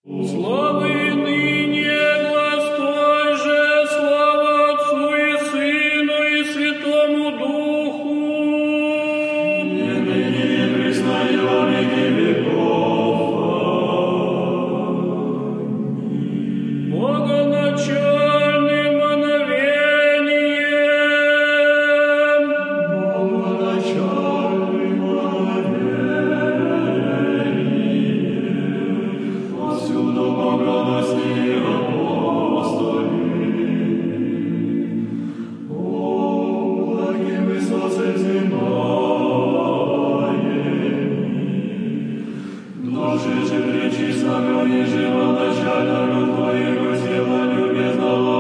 Слава и ныне, глас Твой же, слава Отцу и Сыну и Святому Духу. И ныне и присно и во веки веков. Аминь. Богоначальным мановением. Богоначальным мановением. Повсюду богоносные апостоли. О, благим Иисусе взимаем. Души же пречистого и живоначального Твоего тела любезного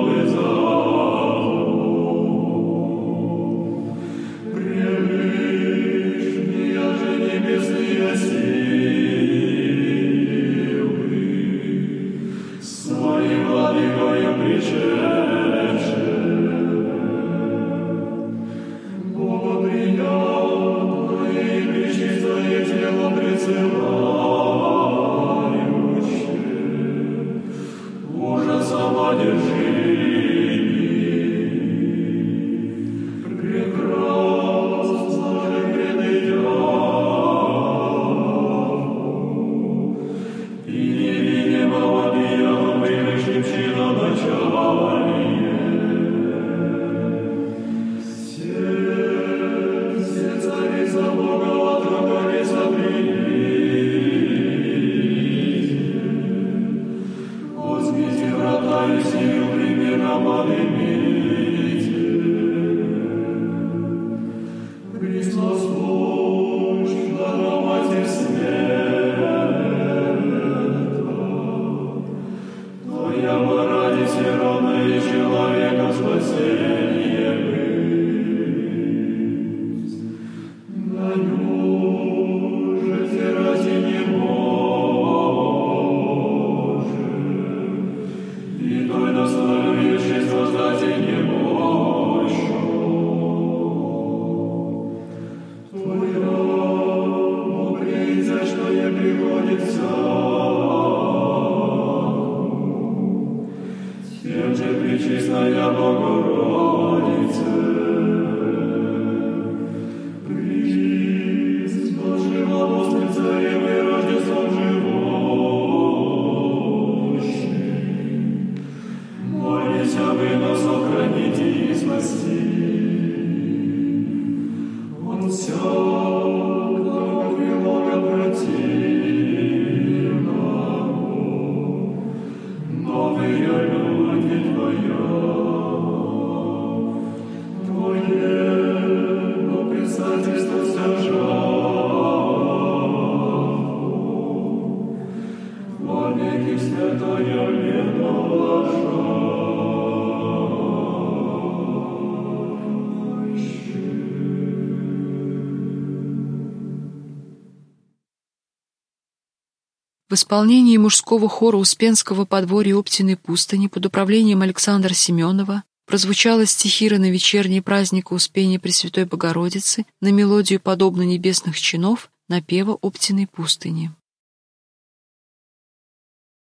вызову. Превышние же небесные силы, своим владыкою пришедшие, богоприятное и пречистое тело присылающее, ужасом одержимых, прекрасно же предыдем, и невидимого дьявола превыше чиноначалия. Все царица Бога отроковица примите, возьмите врата и сию примерно поднимите. Христос луч на Матерь света, Твоя ради сироты и человека спасение быть. На нем же террасе не можем, и той достоюющей создать не мощью. Твоя уприйся, что не приходится тем же пречистая Богородица. Христос живомостным царем и Рождеством живущий, молись вы нас сохраните и спаси. Он всякого прилога противного, новые люди Твое предстательство стяжаву, во веки святое имя В исполнении мужского хора Успенского подворья Оптиной пустыни под управлением Александра Семенова прозвучала стихира на вечерний праздник Успения Пресвятой Богородицы на мелодию «Подобно небесных чинов» напева Оптиной пустыни.